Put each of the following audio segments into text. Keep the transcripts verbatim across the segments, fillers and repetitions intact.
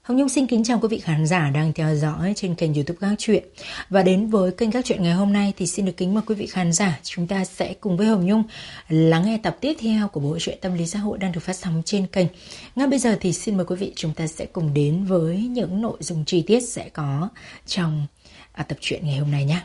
Hồng Nhung xin kính chào quý vị khán giả đang theo dõi trên kênh YouTube Các Chuyện. Và đến với kênh Các Chuyện ngày hôm nay thì xin được kính mời quý vị khán giả, chúng ta sẽ cùng với Hồng Nhung lắng nghe tập tiếp theo của bộ truyện tâm lý xã hội đang được phát sóng trên kênh. Ngay bây giờ thì xin mời quý vị chúng ta sẽ cùng đến với những nội dung chi tiết sẽ có trong à, tập truyện ngày hôm nay nhé.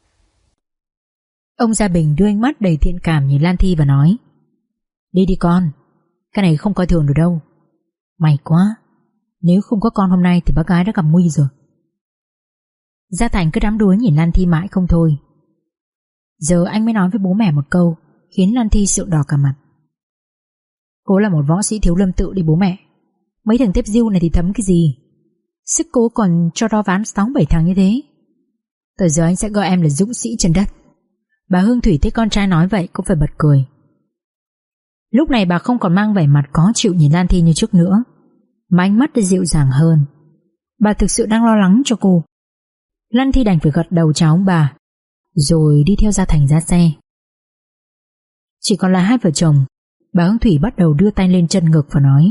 Ông Gia Bình đưa ánh mắt đầy thiện cảm nhìn Lan Thi và nói: Đi đi con, cái này không coi thường được đâu. May quá, nếu không có con hôm nay thì bác gái đã gặp nguy rồi. Gia Thành cứ đắm đuối nhìn Lan Thi mãi không thôi. Giờ anh mới nói với bố mẹ một câu khiến Lan Thi sượng đỏ cả mặt. Cô là một võ sĩ thiếu lâm tự đi bố mẹ. Mấy thằng tiếp diêu này thì thấm cái gì. Sức cô còn cho đo ván sáu bảy thằng như thế. Từ giờ anh sẽ gọi em là dũng sĩ chân đất. Bà Hương Thủy thấy con trai nói vậy cũng phải bật cười. Lúc này bà không còn mang vẻ mặt khó chịu nhìn Lan Thi như trước nữa, mà ánh mắt đã dịu dàng hơn. Bà thực sự đang lo lắng cho cô. Lan Thi đành phải gật đầu chào ông bà, rồi đi theo Gia Thành ra xe. Chỉ còn là hai vợ chồng. Bà Hương Thủy bắt đầu đưa tay lên chân ngực và nói: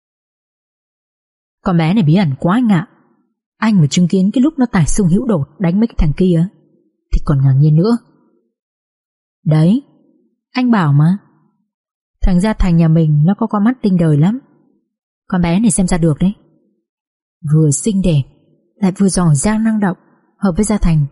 Con bé này bí ẩn quá anh ạ. Anh mà chứng kiến cái lúc nó tải xung hữu đột đánh mấy cái thằng kia thì còn ngạc nhiên nữa. Đấy, anh bảo mà, thằng Gia Thành nhà mình nó có con mắt tinh đời lắm. Con bé này xem ra được đấy. Vừa xinh đẹp lại vừa giỏi giang năng động, hợp với Gia Thành.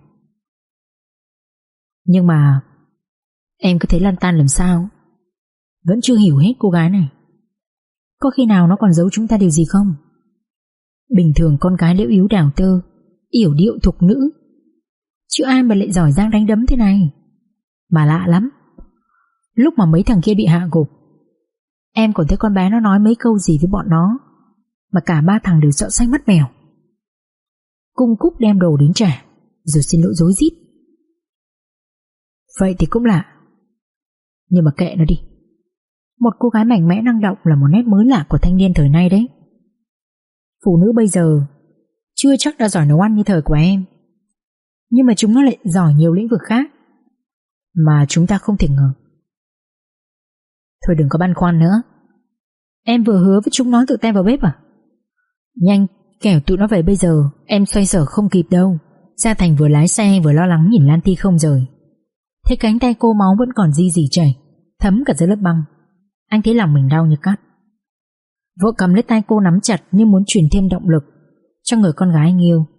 Nhưng mà em cứ thấy lăn tan làm sao. Vẫn chưa hiểu hết cô gái này. Có khi nào nó còn giấu chúng ta điều gì không? Bình thường con gái liễu yếu đào tơ, yểu điệu thục nữ, chứ ai mà lại giỏi giang đánh đấm thế này. Mà lạ lắm, lúc mà mấy thằng kia bị hạ gục, em còn thấy con bé nó nói mấy câu gì với bọn nó mà cả ba thằng đều sợ xanh mắt mèo. Cung cúc đem đồ đến trả, rồi xin lỗi rối rít. Vậy thì cũng lạ. Nhưng mà kệ nó đi. Một cô gái mạnh mẽ năng động là một nét mới lạ của thanh niên thời nay đấy. Phụ nữ bây giờ chưa chắc đã giỏi nấu ăn như thời của em, nhưng mà chúng nó lại giỏi nhiều lĩnh vực khác mà chúng ta không thể ngờ. Thôi đừng có băn khoăn nữa. Em vừa hứa với chúng nó tự tay vào bếp à? Nhanh, kẻo tụi nó về bây giờ em xoay sở không kịp đâu. Gia Thành vừa lái xe vừa lo lắng nhìn Lan Thi không rời. Thấy cánh tay cô máu vẫn còn di di chảy, thấm cả dưới lớp băng. Anh thấy lòng mình đau như cắt. Vội cầm lấy tay cô nắm chặt như muốn truyền thêm động lực cho người con gái anh yêu.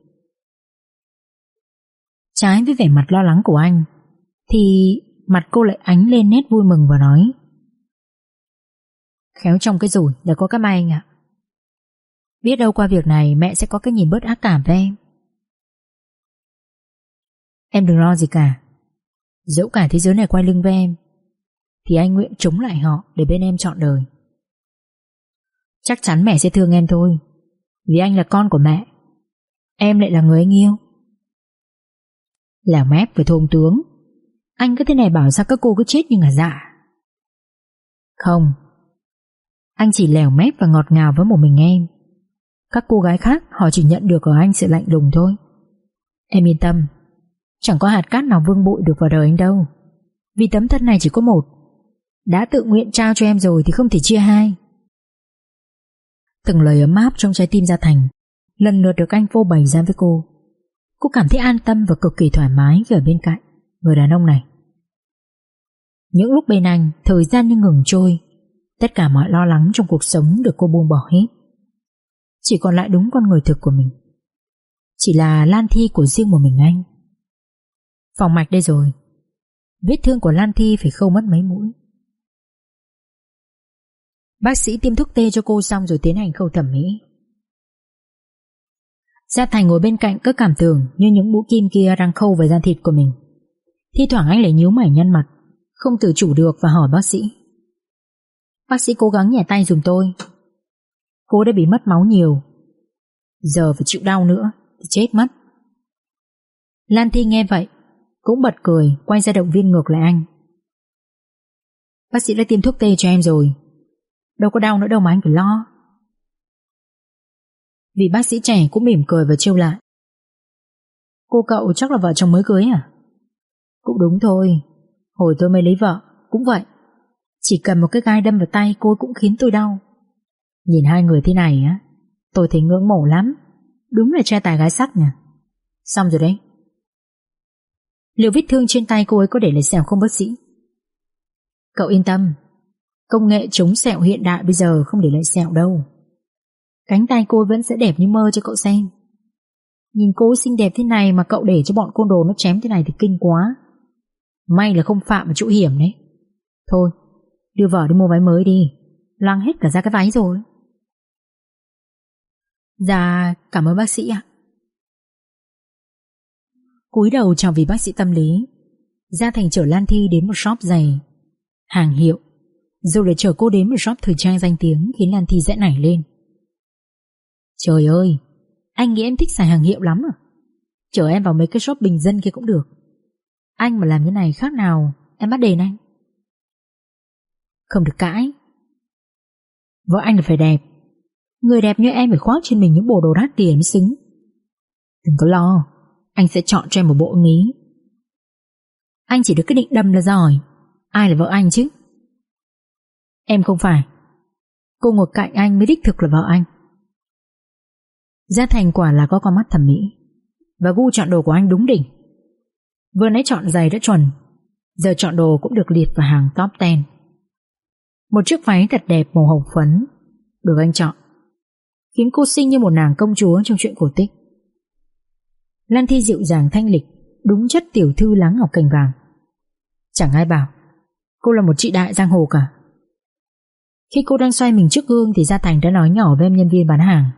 Trái với vẻ mặt lo lắng của anh thì mặt cô lại ánh lên nét vui mừng và nói: Khéo trong cái rủi là có cái may anh ạ. Biết đâu qua việc này mẹ sẽ có cái nhìn bớt ác cảm với em. Em đừng lo gì cả. Dẫu cả thế giới này quay lưng với em thì anh nguyện chống lại họ để bên em trọn đời. Chắc chắn mẹ sẽ thương em thôi, vì anh là con của mẹ, em lại là người anh yêu. Lèo mép với thôn tướng. Anh cứ thế này bảo sao các cô cứ chết như ngả dạ. Không, anh chỉ lèo mép và ngọt ngào với một mình em. Các cô gái khác họ chỉ nhận được ở anh sự lạnh lùng thôi. Em yên tâm, chẳng có hạt cát nào vương bụi được vào đời anh đâu. Vì tấm thân này chỉ có một, đã tự nguyện trao cho em rồi thì không thể chia hai. Từng lời ấm áp trong trái tim Gia Thành lần lượt được anh phô bày ra với cô. Cô cảm thấy an tâm và cực kỳ thoải mái khi ở bên cạnh người đàn ông này. Những lúc bên anh, thời gian như ngừng trôi. Tất cả mọi lo lắng trong cuộc sống được cô buông bỏ hết. Chỉ còn lại đúng con người thực của mình, chỉ là Lan Thi của riêng một mình anh. Phòng mạch đây rồi. Vết thương của Lan Thi phải khâu mất mấy mũi. Bác sĩ tiêm thuốc tê cho cô xong rồi tiến hành khâu thẩm mỹ. Gia Thành ngồi bên cạnh cứ cảm tưởng như những mũi kim kia đang khâu vào da thịt của mình. Thi thoảng anh lại nhíu mày nhăn mặt, không tự chủ được và hỏi bác sĩ: Bác sĩ cố gắng nhẹ tay giùm tôi. Cô đã bị mất máu nhiều, giờ phải chịu đau nữa thì chết mất. Lan Thi nghe vậy cũng bật cười, quay ra động viên ngược lại anh: Bác sĩ đã tiêm thuốc tê cho em rồi, đâu có đau nữa đâu mà anh phải lo. Vị bác sĩ trẻ cũng mỉm cười và trêu lại: Cô cậu chắc là vợ chồng mới cưới à? Cũng đúng thôi, hồi tôi mới lấy vợ cũng vậy. Chỉ cần một cái gai đâm vào tay cô cũng khiến tôi đau. Nhìn hai người thế này á, Tôi thấy ngưỡng mộ lắm. Đúng là trai tài gái sắc nhỉ. Xong rồi đấy. Liệu vết thương trên tay cô ấy có để lại sẹo không bác sĩ? Cậu yên tâm, công nghệ chống sẹo hiện đại bây giờ không để lại sẹo đâu. Cánh tay cô vẫn sẽ đẹp như mơ cho cậu xem. Nhìn cô xinh đẹp thế này mà cậu để cho bọn côn đồ nó chém thế này thì kinh quá. May là không phạm ở chỗ hiểm đấy. Thôi, đưa vợ đi mua váy mới đi. Loang hết cả ra cái váy rồi. Dạ, cảm ơn bác sĩ ạ. Cúi đầu chào vì bác sĩ tâm lý, Gia Thành chở Lan Thi đến một shop giày hàng hiệu, rồi để chở cô đến một shop thời trang danh tiếng, khiến Lan Thi giãy nảy lên. Trời ơi, anh nghĩ em thích xài hàng hiệu lắm à? Chở em vào mấy cái shop bình dân kia cũng được. Anh mà làm như này khác nào em bắt đền anh. Không được cãi. Vợ anh là phải đẹp. Người đẹp như em phải khoác trên mình những bộ đồ đắt tiền mới xứng. Đừng có lo, anh sẽ chọn cho em một bộ ưng ý. Anh chỉ được cái định đâm là giỏi. Ai là vợ anh chứ? Em không phải. Cô ngồi cạnh anh mới đích thực là vợ anh. Gia Thành quả là có con mắt thẩm mỹ, và gu chọn đồ của anh đúng đỉnh. Vừa nãy chọn giày đã chuẩn, giờ chọn đồ cũng được liệt vào hàng top mười. Một chiếc váy thật đẹp màu hồng phấn được anh chọn, khiến cô xinh như một nàng công chúa trong truyện cổ tích. Lan Thi dịu dàng thanh lịch, đúng chất tiểu thư láng ngọc cành vàng. Chẳng ai bảo cô là một chị đại giang hồ cả. Khi cô đang xoay mình trước gương thì Gia Thành đã nói nhỏ với em nhân viên bán hàng: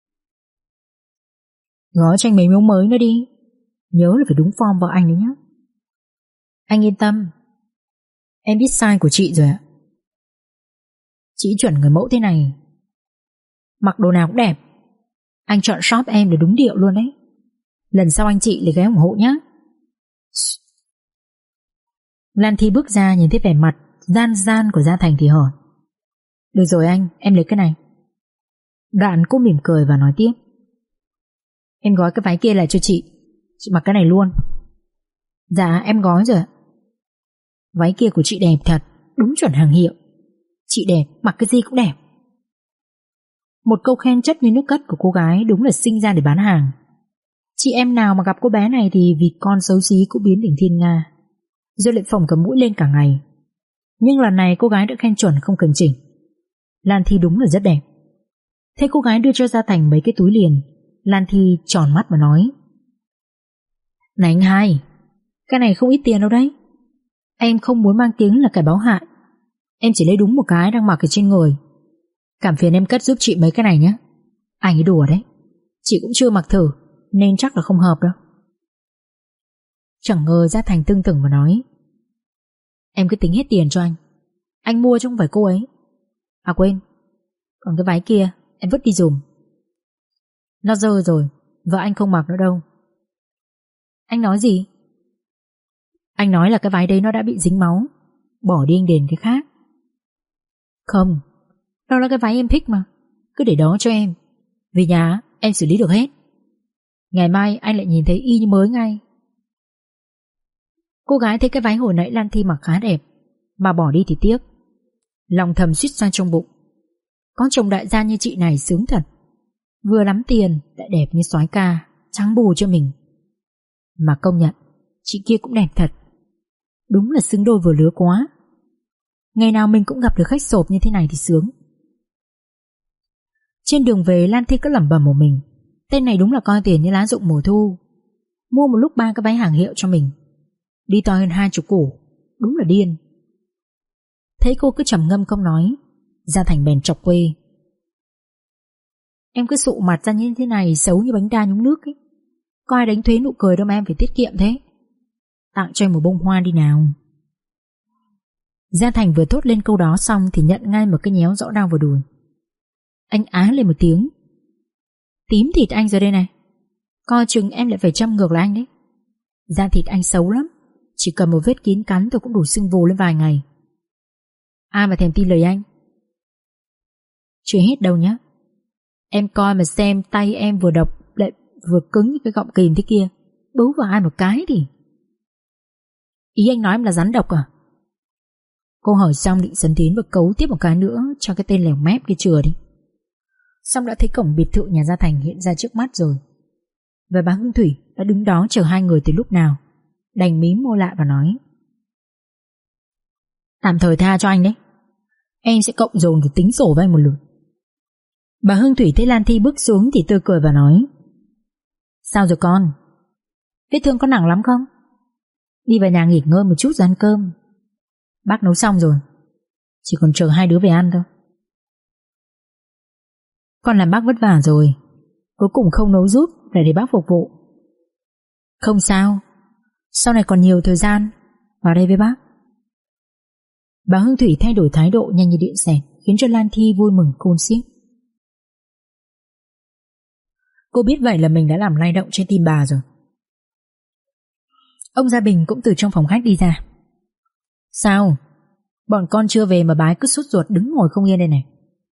Gói cho anh mấy miếng mới nữa đi. Nhớ là phải đúng form vợ anh đấy nhé. Anh yên tâm, em biết size của chị rồi ạ. Chị chuẩn người mẫu thế này, mặc đồ nào cũng đẹp. Anh chọn shop em để đúng điệu luôn đấy. Lần sau anh chị lại ghé ủng hộ nhé. Lan Thi bước ra nhìn thấy vẻ mặt gian gian của Gia Thành thì hỏi: Được rồi anh, em lấy cái này. Đoạn cô mỉm cười và nói tiếp: Em gói cái váy kia lại cho chị. Chị mặc cái này luôn. Dạ em gói rồi ạ. Váy kia của chị đẹp thật, đúng chuẩn hàng hiệu. Chị đẹp, mặc cái gì cũng đẹp. Một câu khen chất như nước cất của cô gái đúng là sinh ra để bán hàng. Chị em nào mà gặp cô bé này thì vì con xấu xí cũng biến thành thiên nga, rồi lại phồng cả mũi lên cả ngày. Nhưng lần này cô gái đã khen chuẩn không cần chỉnh. Lan Thi đúng là rất đẹp. Thấy cô gái đưa cho Gia Thành mấy cái túi liền, Lan Thi tròn mắt mà nói: Này anh hai, cái này không ít tiền đâu đấy. Em không muốn mang tiếng là kẻ báo hại. Em chỉ lấy đúng một cái đang mặc ở trên người. Cảm phiền em cất giúp chị mấy cái này nhé. Anh ấy đùa đấy. Chị cũng chưa mặc thử nên chắc là không hợp đâu. Chẳng ngờ Gia Thành tưng tửng và nói: Em cứ tính hết tiền cho anh. Anh mua chứ không phải cô ấy. À quên, còn cái váy kia em vứt đi dùm. Nó dơ rồi, vợ anh không mặc nữa đâu. Anh nói gì? Anh nói là cái váy đấy nó đã bị dính máu, bỏ đi anh đền cái khác. Không, đó là cái váy em thích mà. Cứ để đó cho em. Về nhà em xử lý được hết. Ngày mai anh lại nhìn thấy y như mới ngay. Cô gái thấy cái váy hồi nãy Lan Thi mặc khá đẹp, mà bỏ đi thì tiếc. Lòng thầm suýt xoa trong bụng. Có chồng đại gia như chị này sướng thật. Vừa lắm tiền lại đẹp như soái ca, trắng bù cho mình. Mà công nhận chị kia cũng đẹp thật. Đúng là xứng đôi vừa lứa quá. Ngày nào mình cũng gặp được khách sộp như thế này thì sướng. Trên đường về Lan Thi cứ lẩm bẩm một mình: Tên này đúng là coi tiền như lá rụng mùa thu. Mua một lúc ba cái váy hàng hiệu cho mình, đi to hơn hai chục củ. Đúng là điên. Thấy cô cứ trầm ngâm không nói, Gia Thành bèn chọc quê: Em cứ sụ mặt ra như thế này xấu như bánh đa nhúng nước ấy. Có ai đánh thuế nụ cười đâu mà em phải tiết kiệm thế. Tặng cho em một bông hoa đi nào. Gia Thành vừa thốt lên câu đó xong thì nhận ngay một cái nhéo rõ đau vào đùi. Anh á lên một tiếng: Tím thịt anh rồi đây này. Coi chừng em lại phải châm ngược lại anh đấy. Da thịt anh xấu lắm, chỉ cần một vết kín cắn tôi cũng đủ sưng vù lên vài ngày. Ai mà thèm tin lời anh. Chưa hết đâu nhá. Em coi mà xem, tay em vừa độc lại vừa cứng như cái gọng kìm thế kia, bấu vào ai một cái thì. Ý anh nói em là rắn độc à? Cô hỏi xong định sấn tiến và cấu tiếp một cái nữa cho cái tên lèo mép kia chừa đi. Xong đã thấy cổng biệt thự nhà Gia Thành hiện ra trước mắt rồi. Và bà Hương Thủy đã đứng đó chờ hai người từ lúc nào, đành mím môi lại và nói: Tạm thời tha cho anh đấy, em sẽ cộng dồn để tính sổ với anh một lượt. Bà Hương Thủy thấy Lan Thi bước xuống thì tươi cười và nói: Sao rồi con? Vết thương có nặng lắm không? Đi vào nhà nghỉ ngơi một chút rồi ăn cơm. Bác nấu xong rồi, chỉ còn chờ hai đứa về ăn thôi. Con làm bác vất vả rồi, cuối cùng không nấu giúp, phải để bác phục vụ. Không sao, sau này còn nhiều thời gian, vào đây với bác. Bà Hương Thủy thay đổi thái độ nhanh như điện xẹt, khiến cho Lan Thi vui mừng khôn xiết. Cô biết vậy là mình đã làm lay động trên tim bà rồi. Ông Gia Bình cũng từ trong phòng khách đi ra. Sao? Bọn con chưa về mà bà ấy cứ sốt ruột đứng ngồi không yên đây này.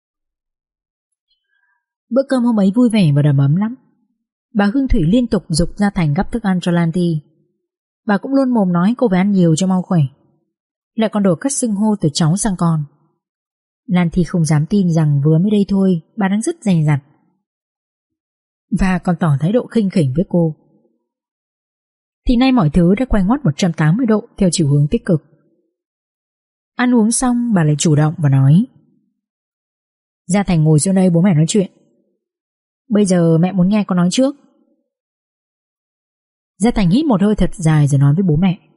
Bữa cơm hôm ấy vui vẻ và đầm ấm lắm. Bà Hương Thủy liên tục giục Gia Thành gắp thức ăn cho Lan Thi. Bà cũng luôn mồm nói cô phải ăn nhiều cho mau khỏe, lại còn đổi cách xưng hô từ cháu sang con. Lan Thi không dám tin rằng vừa mới đây thôi bà đang rất dè dặt, và còn tỏ thái độ khinh khỉnh với cô. Thì nay mọi thứ đã quay ngoắt một trăm tám mươi độ theo chiều hướng tích cực. Ăn uống xong bà lại chủ động và nói: Gia Thành ngồi xuống đây, bố mẹ nói chuyện. Bây giờ mẹ muốn nghe con nói trước. Gia Thành hít một hơi thật dài rồi nói với bố mẹ: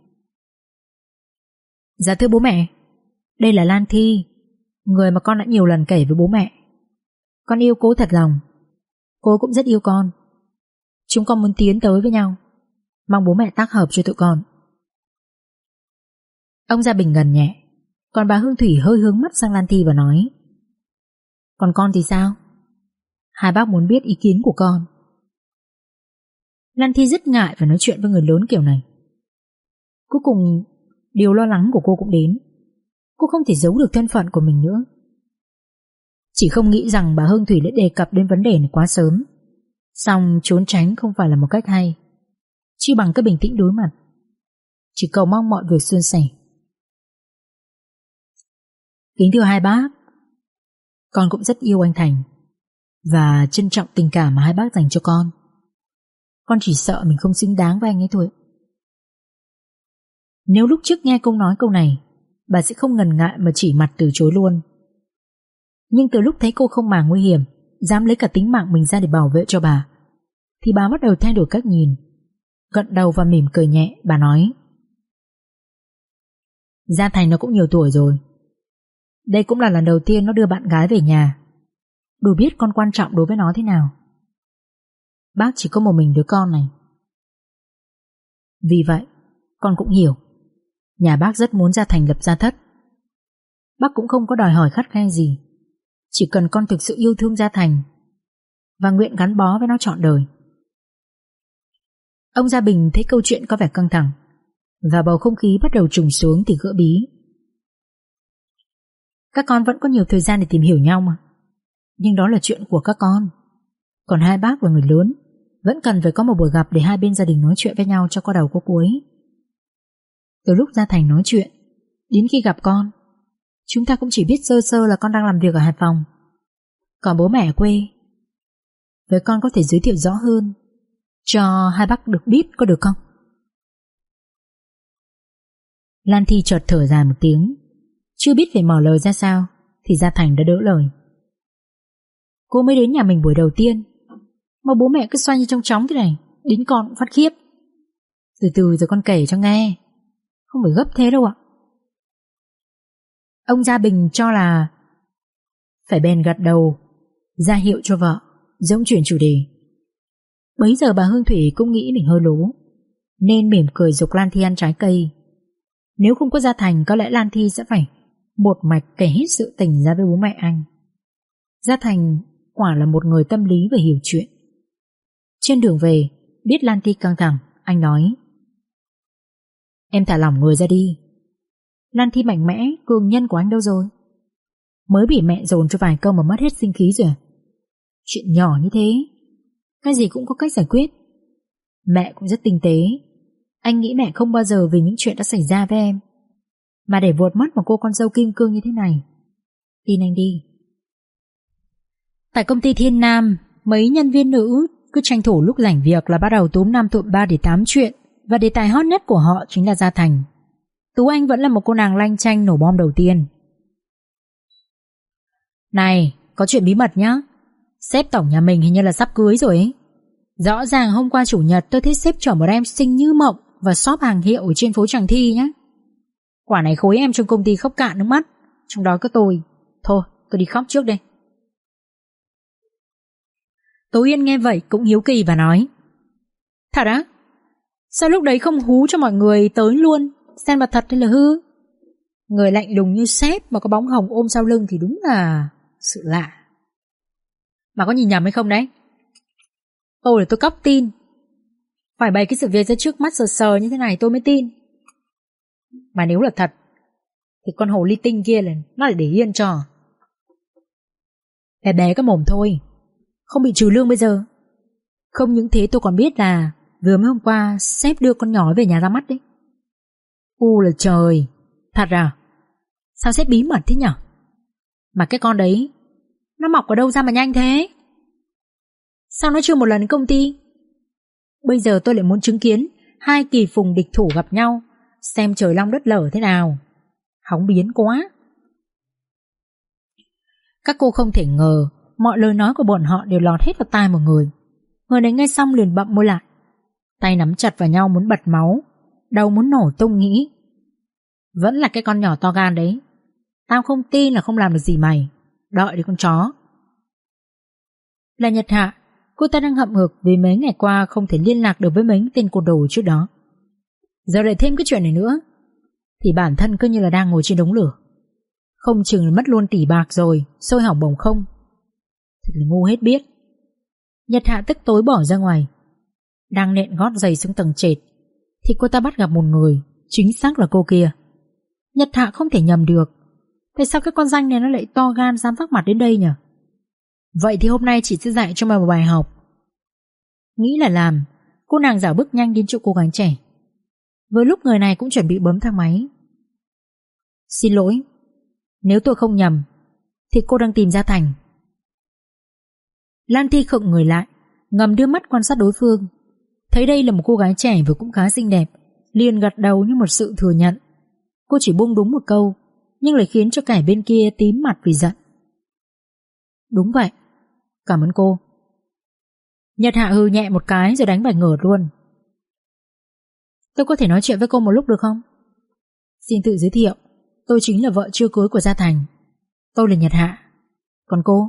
Dạ thưa bố mẹ, đây là Lan Thi, người mà con đã nhiều lần kể với bố mẹ. Con yêu cô thật lòng, cô cũng rất yêu con. Chúng con muốn tiến tới với nhau, mong bố mẹ tác hợp cho tụi con. Ông Gia Bình gật nhẹ, còn bà Hương Thủy hơi hướng mắt sang Lan Thi và nói: Còn con thì sao? Hai bác muốn biết ý kiến của con. Lan Thi rất ngại phải nói chuyện với người lớn kiểu này. Cuối cùng điều lo lắng của cô cũng đến. Cô không thể giấu được thân phận của mình nữa. Chỉ không nghĩ rằng bà Hương Thủy lại đề cập đến vấn đề này quá sớm. Song trốn tránh không phải là một cách hay. Chỉ bằng cái bình tĩnh đối mặt, chỉ cầu mong mọi việc suôn sẻ. Kính thưa hai bác, con cũng rất yêu anh Thành và trân trọng tình cảm mà hai bác dành cho con. Con chỉ sợ mình không xứng đáng với anh ấy thôi. Nếu lúc trước nghe câu nói câu này, bà sẽ không ngần ngại mà chỉ mặt từ chối luôn. Nhưng từ lúc thấy cô không màng nguy hiểm, dám lấy cả tính mạng mình ra để bảo vệ cho bà, thì bà bắt đầu thay đổi cách nhìn. Gật đầu và mỉm cười nhẹ, bà nói: Gia Thành nó cũng nhiều tuổi rồi, đây cũng là lần đầu tiên nó đưa bạn gái về nhà, đủ biết con quan trọng đối với nó thế nào. Bác chỉ có một mình đứa con này. Vì vậy con cũng hiểu nhà bác rất muốn Gia Thành lập gia thất. Bác cũng không có đòi hỏi khắt khe gì, chỉ cần con thực sự yêu thương Gia Thành và nguyện gắn bó với nó trọn đời. Ông Gia Bình thấy câu chuyện có vẻ căng thẳng và bầu không khí bắt đầu trùng xuống thì gỡ bí. Các con vẫn có nhiều thời gian để tìm hiểu nhau mà, nhưng đó là chuyện của các con. Còn hai bác là người lớn, vẫn cần phải có một buổi gặp để hai bên gia đình nói chuyện với nhau cho có đầu có cuối. Từ lúc Gia Thành nói chuyện đến khi gặp con, chúng ta cũng chỉ biết sơ sơ là con đang làm việc ở Hải Phòng, còn bố mẹ ở quê. Với con có thể giới thiệu rõ hơn cho hai bác được biết có được không? Lan Thi chợt thở dài một tiếng, chưa biết phải mở lời ra sao thì Gia Thành đã đỡ lời. Cô mới đến nhà mình buổi đầu tiên mà bố mẹ cứ xoay như trong chóng thế này, đến con cũng phát khiếp. Từ từ rồi con kể cho nghe, không phải gấp thế đâu ạ. Ông Gia Bình cho là phải bèn gật đầu ra hiệu cho vợ, giống chuyển chủ đề. Bấy giờ bà Hương Thủy cũng nghĩ mình hơi lố, nên mỉm cười giục Lan Thi ăn trái cây. Nếu không có Gia Thành, có lẽ Lan Thi sẽ phải một mạch kể hết sự tình ra với bố mẹ anh. Gia Thành quả là một người tâm lý và hiểu chuyện. Trên đường về, biết Lan Thi căng thẳng, anh nói: Em thả lỏng người ra đi. Lan Thi mạnh mẽ, cường nhân của anh đâu rồi? Mới bị mẹ dồn cho vài câu mà mất hết sinh khí rồi à? Chuyện nhỏ như thế, cái gì cũng có cách giải quyết. Mẹ cũng rất tinh tế. Anh nghĩ mẹ không bao giờ vì những chuyện đã xảy ra với em mà để vuột mất một cô con dâu kim cương như thế này. Tin anh đi. Tại công ty Thiên Nam, mấy nhân viên nữ cứ tranh thủ lúc rảnh việc là bắt đầu túm năm tụm ba để tám chuyện, và đề tài hot nhất của họ chính là Gia Thành. Tú Anh vẫn là một cô nàng lanh chanh nổ bom đầu tiên. Này, có chuyện bí mật nhá. Sếp tổng nhà mình hình như là sắp cưới rồi ấy. Rõ ràng hôm qua chủ nhật tôi thấy sếp chở một em xinh như mộng và shop hàng hiệu ở trên phố Tràng Thi nhá. Quả này khối em trong công ty khóc cạn nước mắt, trong đó có tôi. Thôi, tôi đi khóc trước đây. Tố Yên nghe vậy cũng hiếu kỳ và nói: Thật á? Sao lúc đấy không hú cho mọi người tới luôn, xem là thật hay là hư? Người lạnh lùng như sếp mà có bóng hồng ôm sau lưng thì đúng là sự lạ. Mà có nhìn nhầm hay không đấy? Tôi là tôi cóc tin. Phải bày cái sự việc ra trước mắt sờ sờ như thế này tôi mới tin. Mà nếu là thật thì con hồ ly tinh kia là nó lại để yên cho. Bé bé cái mồm thôi, không bị trừ lương bây giờ. Không những thế tôi còn biết là vừa mới hôm qua sếp đưa con nhỏ về nhà ra mắt đấy. U là trời. Thật à? Sao sếp bí mật thế nhở? Mà cái con đấy nó mọc ở đâu ra mà nhanh thế? Sao nó chưa một lần đến công ty? Bây giờ tôi lại muốn chứng kiến hai kỳ phùng địch thủ gặp nhau, xem trời long đất lở thế nào. Hóng biến quá. Các cô không thể ngờ mọi lời nói của bọn họ đều lọt hết vào tai một người. Người này nghe xong liền bậm môi lại, tay nắm chặt vào nhau muốn bật máu, đầu muốn nổ tung nghĩ: Vẫn là cái con nhỏ to gan đấy. Tao không tin là không làm được gì mày. Đợi đi con chó. Là Nhật Hạ. Cô ta đang hậm hực vì mấy ngày qua không thể liên lạc được với mấy tên côn đồ trước đó. Giờ lại thêm cái chuyện này nữa thì bản thân cứ như là đang ngồi trên đống lửa. Không chừng là mất luôn tỷ bạc rồi, sôi hỏng bồng không. Thật là ngu hết biết. Nhật Hạ tức tối bỏ ra ngoài. Đang nện gót giày xuống tầng trệt thì cô ta bắt gặp một người, chính xác là cô kia. Nhật Hạ không thể nhầm được. Tại sao cái con danh này nó lại to gan dám vác mặt đến đây nhỉ? Vậy thì hôm nay chị sẽ dạy cho mày một bài học. Nghĩ là làm, cô nàng dạo bước nhanh đến chỗ cô gái trẻ. Với lúc người này cũng chuẩn bị bấm thang máy. Xin lỗi, nếu tôi không nhầm thì cô đang tìm Gia Thành. Lan Thi khựng người lại, ngầm đưa mắt quan sát đối phương. Thấy đây là một cô gái trẻ và cũng khá xinh đẹp, liền gật đầu như một sự thừa nhận. Cô chỉ bung đúng một câu, nhưng lại khiến cho kẻ bên kia tím mặt vì giận. Đúng vậy, cảm ơn cô. Nhật Hạ hừ nhẹ một cái rồi đánh bài ngửa luôn. Tôi có thể nói chuyện với cô một lúc được không? Xin tự giới thiệu, tôi chính là vợ chưa cưới của Gia Thành. Tôi là Nhật Hạ. Còn cô?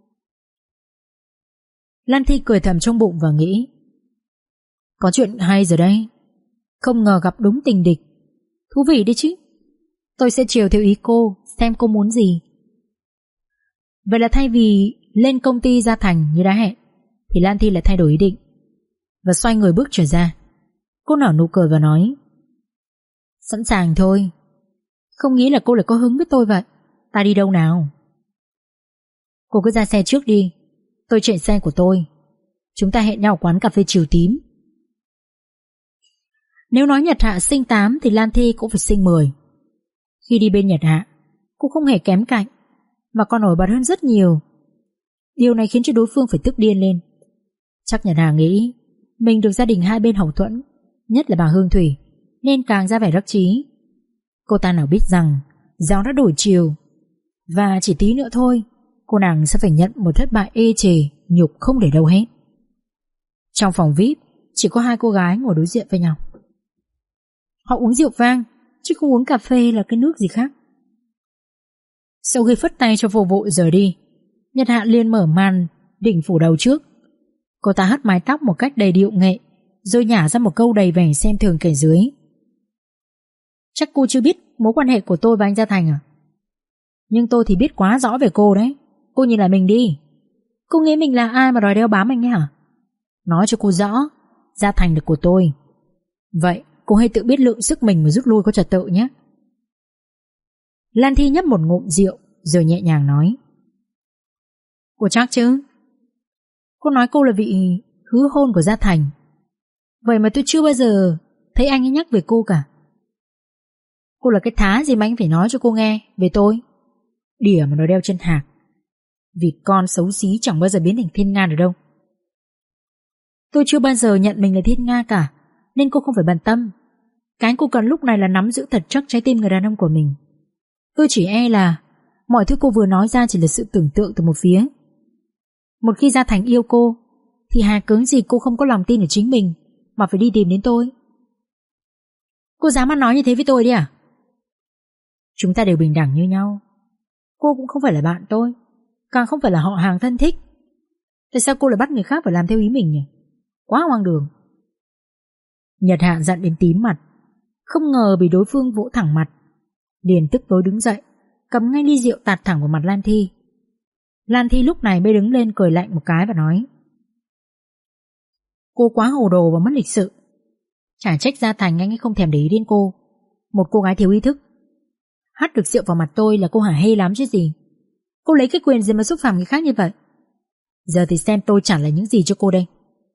Lan Thi cười thầm trong bụng và nghĩ: Có chuyện hay rồi đây. Không ngờ gặp đúng tình địch. Thú vị đi chứ. Tôi sẽ chiều theo ý cô, xem cô muốn gì. Vậy là thay vì lên công ty Gia Thành như đã hẹn thì Lan Thi lại thay đổi ý định và xoay người bước trở ra. Cô nở nụ cười và nói: Sẵn sàng thôi. Không nghĩ là cô lại có hứng với tôi vậy. Ta đi đâu nào? Cô cứ ra xe trước đi, tôi chạy xe của tôi. Chúng ta hẹn nhau ở quán cà phê Chiều Tím. Nếu nói Nhật Hạ sinh tám thì Lan Thi cũng phải sinh mười. Khi đi bên Nhật Hạ, cô không hề kém cạnh mà còn nổi bật hơn rất nhiều. Điều này khiến cho đối phương phải tức điên lên. Chắc Nhật Hạ nghĩ mình được gia đình hai bên hậu thuẫn, nhất là bà Hương Thủy, nên càng ra vẻ đắc chí. Cô ta nào biết rằng gió đã đổi chiều, và chỉ tí nữa thôi cô nàng sẽ phải nhận một thất bại ê chề, nhục không để đâu hết. Trong phòng vi ai pi chỉ có hai cô gái ngồi đối diện với nhau. Họ uống rượu vang chứ không uống cà phê là cái nước gì khác. Sau khi phất tay cho vô vụ rời đi, Nhật Hạ liền mở màn đỉnh phủ đầu trước. Cô ta hất mái tóc một cách đầy điệu nghệ, rồi nhả ra một câu đầy vẻ xem thường kẻ dưới. Chắc cô chưa biết mối quan hệ của tôi và anh Gia Thành à? Nhưng tôi thì biết quá rõ về cô đấy. Cô nhìn lại mình đi. Cô nghĩ mình là ai mà đòi đeo bám anh ấy hả? Nói cho cô rõ, Gia Thành là của tôi. Vậy cô hãy tự biết lượng sức mình mà rút lui có trật tự nhé. Lan Thi nhấp một ngụm rượu rồi nhẹ nhàng nói: Cô chắc chứ? Cô nói cô là vị hứa hôn của Gia Thành. Vậy mà tôi chưa bao giờ thấy anh ấy nhắc về cô cả. Cô là cái thá gì mà anh phải nói cho cô nghe về tôi? Đỉa mà nó đeo chân hạc. Vì con xấu xí chẳng bao giờ biến thành thiên nga được đâu. Tôi chưa bao giờ nhận mình là thiên nga cả, nên cô không phải bận tâm. Cái cô cần lúc này là nắm giữ thật chắc trái tim người đàn ông của mình. Tôi chỉ e là mọi thứ cô vừa nói ra chỉ là sự tưởng tượng từ một phía. Một khi Gia Thành yêu cô thì hà cớ gì cô không có lòng tin ở chính mình mà phải đi tìm đến tôi. Cô dám ăn nói như thế với tôi đi à? Chúng ta đều bình đẳng như nhau. Cô cũng không phải là bạn tôi, càng không phải là họ hàng thân thích. Tại sao cô lại bắt người khác phải làm theo ý mình nhỉ? Quá hoang đường. Nhật Hạ giận đến tím mặt, không ngờ bị đối phương vỗ thẳng mặt, liền tức tối đứng dậy, cầm ngay ly rượu tạt thẳng vào mặt Lan Thi. Lan Thi lúc này mới đứng lên cười lạnh một cái và nói: Cô quá hồ đồ và mất lịch sự. Chả trách Gia Thành anh ấy không thèm để ý đến cô, một cô gái thiếu ý thức. Hắt được rượu vào mặt tôi là cô hả hê lắm chứ gì. Cô lấy cái quyền gì mà xúc phạm người khác như vậy? Giờ thì xem tôi trả lại những gì cho cô đây.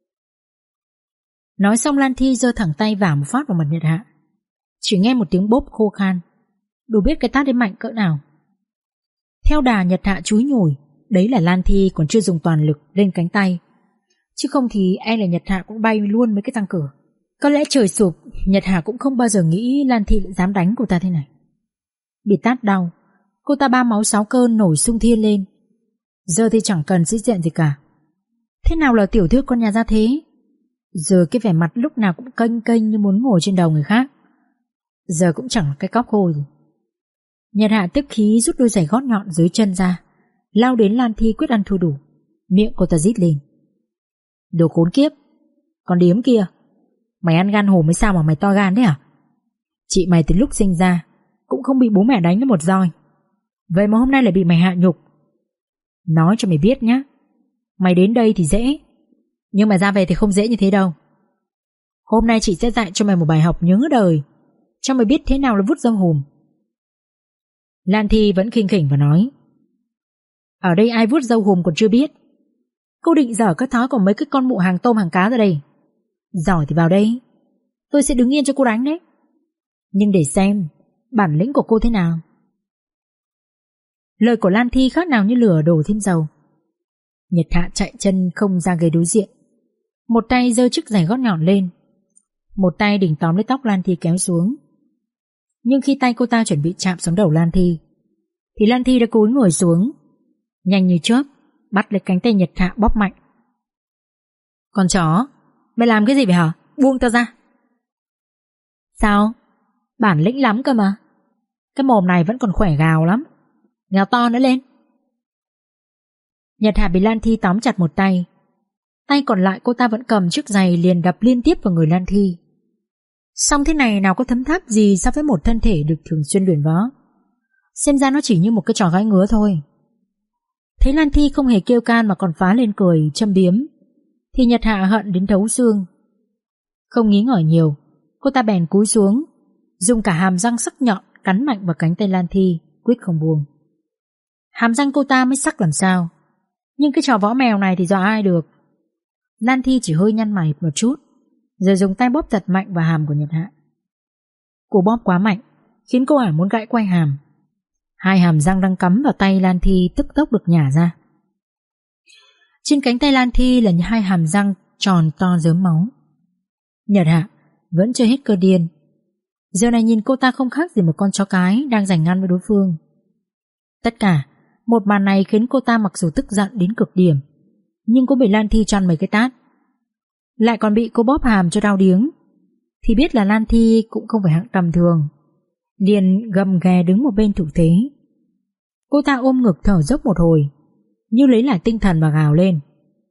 Nói xong Lan Thi giơ thẳng tay vả một phát vào mặt Nhật Hạ. Chỉ nghe một tiếng bốp khô khan, đủ biết cái tát đến mạnh cỡ nào. Theo đà Nhật Hạ chúi nhủi, đấy là Lan Thi còn chưa dùng toàn lực lên cánh tay, chứ không thì e là Nhật Hạ cũng bay luôn mấy cái răng cửa. Có lẽ trời sụp, Nhật Hạ cũng không bao giờ nghĩ Lan Thi lại dám đánh cô ta thế này. Bị tát đau, cô ta ba máu sáu cơn nổi xung thiên lên. Giờ thì chẳng cần sĩ diện gì cả. Thế nào là tiểu thư con nhà gia thế? Giờ cái vẻ mặt lúc nào cũng kênh kênh như muốn ngồi trên đầu người khác. Giờ cũng chẳng là cái cóc khô gì. Nhật Hạ tức khí rút đôi giày gót nhọn dưới chân ra, lao đến Lan Thi quyết ăn thua đủ. Miệng cô ta rít lên: Đồ khốn kiếp, con điếm kia, mày ăn gan hổ mới sao mà mày to gan thế à? Chị mày từ lúc sinh ra cũng không bị bố mẹ đánh với một roi, vậy mà hôm nay lại bị mày hạ nhục. Nói cho mày biết nhá, mày đến đây thì dễ, nhưng mà ra về thì không dễ như thế đâu. Hôm nay chị sẽ dạy cho mày một bài học nhớ đời, cho mày biết thế nào là vút dâu hùm. Lan Thi vẫn khinh khỉnh và nói: Ở đây ai vút dâu hùm còn chưa biết. Cô định dở cái thói của mấy cái con mụ hàng tôm hàng cá ra đây. Giỏi thì vào đây, tôi sẽ đứng yên cho cô đánh đấy. Nhưng để xem bản lĩnh của cô thế nào. Lời của Lan Thi khác nào như lửa đổ thêm dầu. Nhật Hạ chạy chân không ra ghế đối diện, một tay giơ chiếc giày gót nhọn lên, một tay định tóm lấy tóc Lan Thi kéo xuống. Nhưng khi tay cô ta chuẩn bị chạm xuống đầu Lan Thi thì Lan Thi đã cúi người xuống, nhanh như chớp bắt lấy cánh tay Nhật Hạ bóp mạnh. Con chó, mày làm cái gì vậy hả? Buông tao ra. Sao? Bản lĩnh lắm cơ mà. Cái mồm này vẫn còn khỏe gào lắm, gào to nữa lên. Nhật Hạ bị Lan Thi tóm chặt một tay, tay còn lại cô ta vẫn cầm chiếc giày liền đập liên tiếp vào người Lan Thi. Xong thế này nào có thấm tháp gì so với một thân thể được thường xuyên luyện võ. Xem ra nó chỉ như một cái trò gái ngứa thôi. Thấy Lan Thi không hề kêu can mà còn phá lên cười châm biếm thì Nhật Hạ hận đến thấu xương. Không nghĩ ngợi nhiều, cô ta bèn cúi xuống, dùng cả hàm răng sắc nhọn cắn mạnh vào cánh tay Lan Thi, quyết không buông. Hàm răng cô ta mới sắc làm sao, nhưng cái trò võ mèo này thì do ai được. Lan Thi chỉ hơi nhăn mày một chút, rồi dùng tay bóp thật mạnh vào hàm của Nhật Hạ. Cô bóp quá mạnh khiến cô ả muốn gãy quay hàm. Hai hàm răng đang cắm vào tay Lan Thi tức tốc được nhả ra. Trên cánh tay Lan Thi là hai hàm răng tròn to rớm máu. Nhật Hạ vẫn chưa hết cơ điên. Giờ này nhìn cô ta không khác gì một con chó cái đang giành ăn với đối phương. Tất cả một màn này khiến cô ta mặc dù tức giận đến cực điểm, nhưng cũng bị Lan Thi chăn mấy cái tát, lại còn bị cô bóp hàm cho đau điếng, thì biết là Lan Thi cũng không phải hạng tầm thường, liền gầm ghè đứng một bên thủ thế. Cô ta ôm ngực thở dốc một hồi, như lấy lại tinh thần mà gào lên: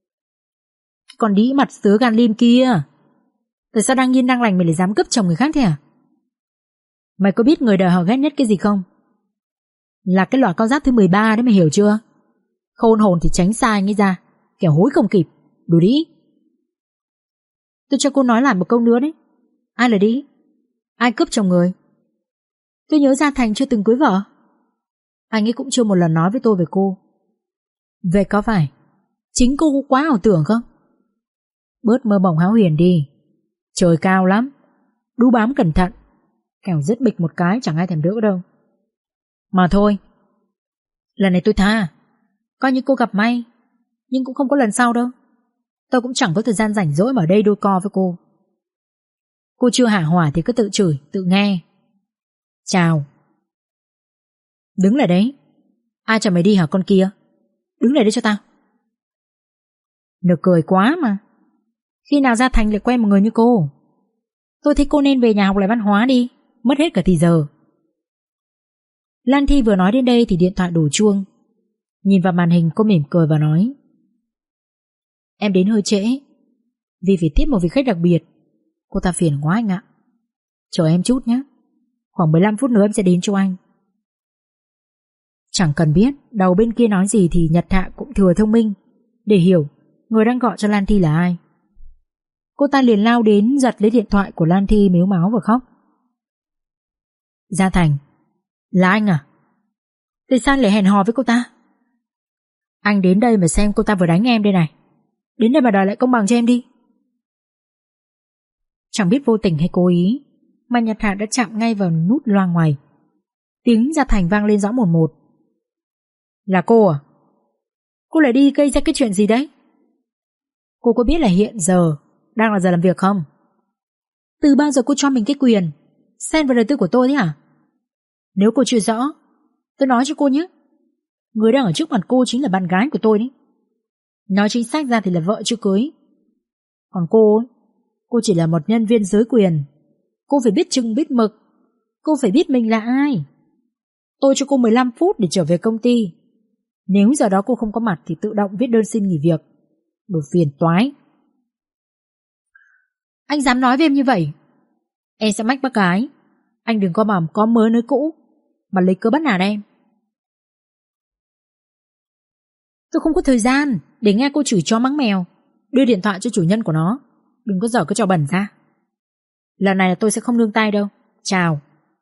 Còn đĩ mặt sứa gan lim kia, tại sao đang yên đang lành mày lại dám cướp chồng người khác thế à? Mày có biết người đời họ ghét nhất cái gì không? Là cái loại con giáp thứ mười ba đấy, mày hiểu chưa? Khôn hồn thì tránh xa anh ấy ra, kẻo hối không kịp. Đồ đĩ. Tôi cho cô nói lại một câu nữa đấy. Ai là đĩ? Ai cướp chồng người? Tôi nhớ Gia Thành chưa từng cưới vợ. Anh ấy cũng chưa một lần nói với tôi về cô. Vậy có phải chính cô quá ảo tưởng không? Bớt mơ mộng hão huyền đi. Trời cao lắm, đu bám cẩn thận, kẻo dứt bịch một cái chẳng ai thèm đỡ đâu. Mà thôi, lần này tôi tha. Coi như cô gặp may, nhưng cũng không có lần sau đâu. Tôi cũng chẳng có thời gian rảnh rỗi mà ở đây đôi co với cô. Cô chưa hả hỏa thì cứ tự chửi, tự nghe. Chào. Đứng lại đấy. Ai cho mày đi hả con kia? Đứng lại đấy cho tao. Nực cười quá mà. Khi nào ra thành lại quen một người như cô? Tôi thấy cô nên về nhà học lại văn hóa đi. Mất hết cả thì giờ. Lan Thi vừa nói đến đây thì điện thoại đổ chuông. Nhìn vào màn hình cô mỉm cười và nói: Em đến hơi trễ, vì phải tiếp một vị khách đặc biệt. Cô ta phiền quá anh ạ. Chờ em chút nhé. Khoảng mười lăm phút nữa em sẽ đến cho anh. Chẳng cần biết đầu bên kia nói gì thì Nhật Hạ cũng thừa thông minh để hiểu người đang gọi cho Lan Thi là ai. Cô ta liền lao đến giật lấy điện thoại của Lan Thi, mếu máo và khóc. Gia Thành, là anh à? Tại sao lại hẹn hò với cô ta? Anh đến đây mà xem cô ta vừa đánh em đây này. Đến đây mà đòi lại công bằng cho em đi. Chẳng biết vô tình hay cố ý mà Nhật Hạ đã chạm ngay vào nút loa ngoài. Tiếng Gia Thành vang lên rõ một một. Là cô à? Cô lại đi gây ra cái chuyện gì đấy? Cô có biết là hiện giờ đang là giờ làm việc không? Từ bao giờ cô cho mình cái quyền xen vào đời tư của tôi thế hả? Nếu cô chưa rõ, tôi nói cho cô nhé. Người đang ở trước mặt cô chính là bạn gái của tôi đấy. Nói chính xác ra thì là vợ chưa cưới. Còn cô, cô chỉ là một nhân viên dưới quyền. Cô phải biết chừng biết mực. Cô phải biết mình là ai. Tôi cho cô mười lăm phút để trở về công ty. Nếu giờ đó cô không có mặt thì tự động viết đơn xin nghỉ việc. Đồ phiền toái. Anh dám nói với em như vậy? Em sẽ mách bác gái. Anh đừng có mà có mới nới cũ mà lấy cớ bắt nạt em. Tôi không có thời gian để nghe cô chửi chó mắng mèo. Đưa điện thoại cho chủ nhân của nó. Đừng có dở cái trò bẩn ra. Lần này là tôi sẽ không nương tay đâu. Chào.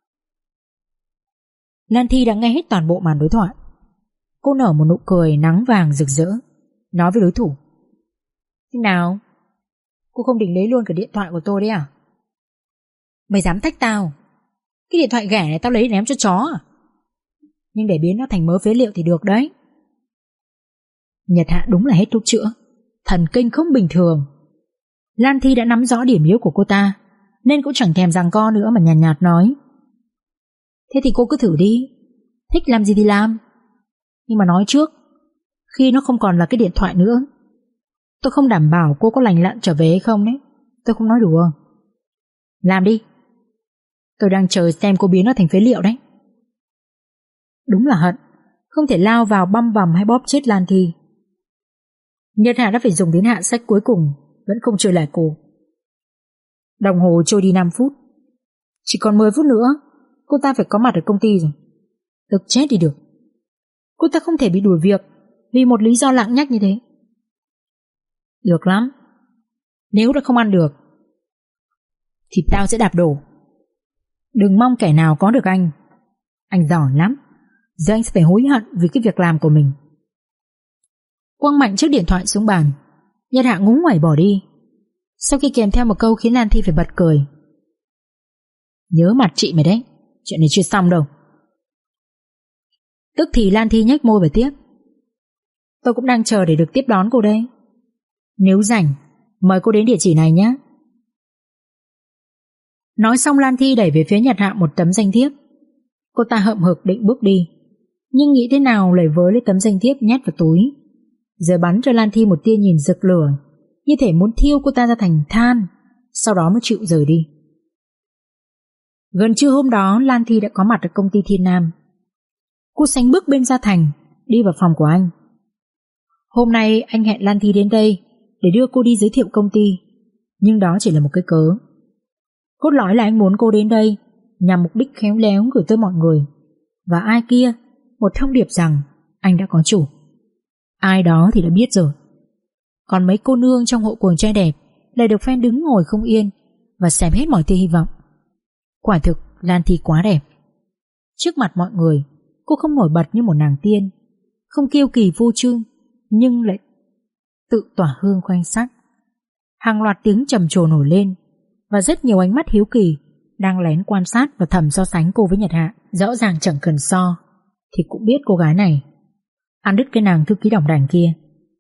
Lan Thi đã nghe hết toàn bộ màn đối thoại. Cô nở một nụ cười nắng vàng rực rỡ, nói với đối thủ: Thế nào? Cô không định lấy luôn cả điện thoại của tôi đấy à? Mày dám thách tao? Cái điện thoại ghẻ này tao lấy ném cho chó à? Nhưng để biến nó thành mớ phế liệu thì được đấy. Nhật Hạ đúng là hết thuốc chữa, thần kinh không bình thường. Lan Thi đã nắm rõ điểm yếu của cô ta, nên cũng chẳng thèm giằng co nữa mà nhàn nhạt, nhạt nói: Thế thì cô cứ thử đi. Thích làm gì thì làm. Nhưng mà nói trước, khi nó không còn là cái điện thoại nữa, tôi không đảm bảo cô có lành lặn trở về hay không đấy. Tôi không nói đùa. Làm đi. Tôi đang chờ xem cô biến nó thành phế liệu đấy. Đúng là hận không thể lao vào băm vằm hay bóp chết Lan Thi. Nhật Hạ đã phải dùng đến hạ sách cuối cùng, vẫn không chơi lại cô. Đồng hồ trôi đi năm phút. Chỉ còn mười phút nữa cô ta phải có mặt ở công ty rồi. Tức chết đi được. Cô ta không thể bị đuổi việc vì một lý do lạng nhách như thế. Được lắm. Nếu đã không ăn được thì tao sẽ đạp đổ. Đừng mong kẻ nào có được anh. Anh giỏi lắm. Giờ anh sẽ phải hối hận vì cái việc làm của mình. Quăng mạnh chiếc điện thoại xuống bàn. Nhật Hạ ngúng nguẩy bỏ đi, sau khi kèm theo một câu khiến Lan Thi phải bật cười: Nhớ mặt chị mày đấy. Chuyện này chưa xong đâu. Tức thì Lan Thi nhếch môi và tiếp: Tôi cũng đang chờ để được tiếp đón cô đây. Nếu rảnh mời cô đến địa chỉ này nhé. Nói xong Lan Thi đẩy về phía Nhật Hạ một tấm danh thiếp. Cô ta hậm hực định bước đi, nhưng nghĩ thế nào lại vớ lấy tấm danh thiếp nhét vào túi, rồi bắn cho Lan Thi một tia nhìn rực lửa, như thể muốn thiêu cô ta ra thành than, sau đó mới chịu rời đi. Gần trưa hôm đó Lan Thi đã có mặt ở công ty Thiên Nam. Cô sánh bước bên Gia Thành, đi vào phòng của anh. Hôm nay anh hẹn Lan Thi đến đây để đưa cô đi giới thiệu công ty, nhưng đó chỉ là một cái cớ. Cốt lõi là anh muốn cô đến đây nhằm mục đích khéo léo gửi tới mọi người và ai kia một thông điệp rằng anh đã có chủ. Ai đó thì đã biết rồi. Còn mấy cô nương trong hộ cuồng trai đẹp lại được phen đứng ngồi không yên và xém hết mọi tia hy vọng. Quả thực Lan Thi quá đẹp. Trước mặt mọi người, cô không nổi bật như một nàng tiên, không kiêu kỳ vô trương, nhưng lại tự tỏa hương khoanh sắc. Hàng loạt tiếng trầm trồ nổi lên, và rất nhiều ánh mắt hiếu kỳ đang lén quan sát và thầm so sánh cô với Nhật Hạ. Rõ ràng chẳng cần so thì cũng biết cô gái này ăn đứt cái nàng thư ký đỏng đảnh kia.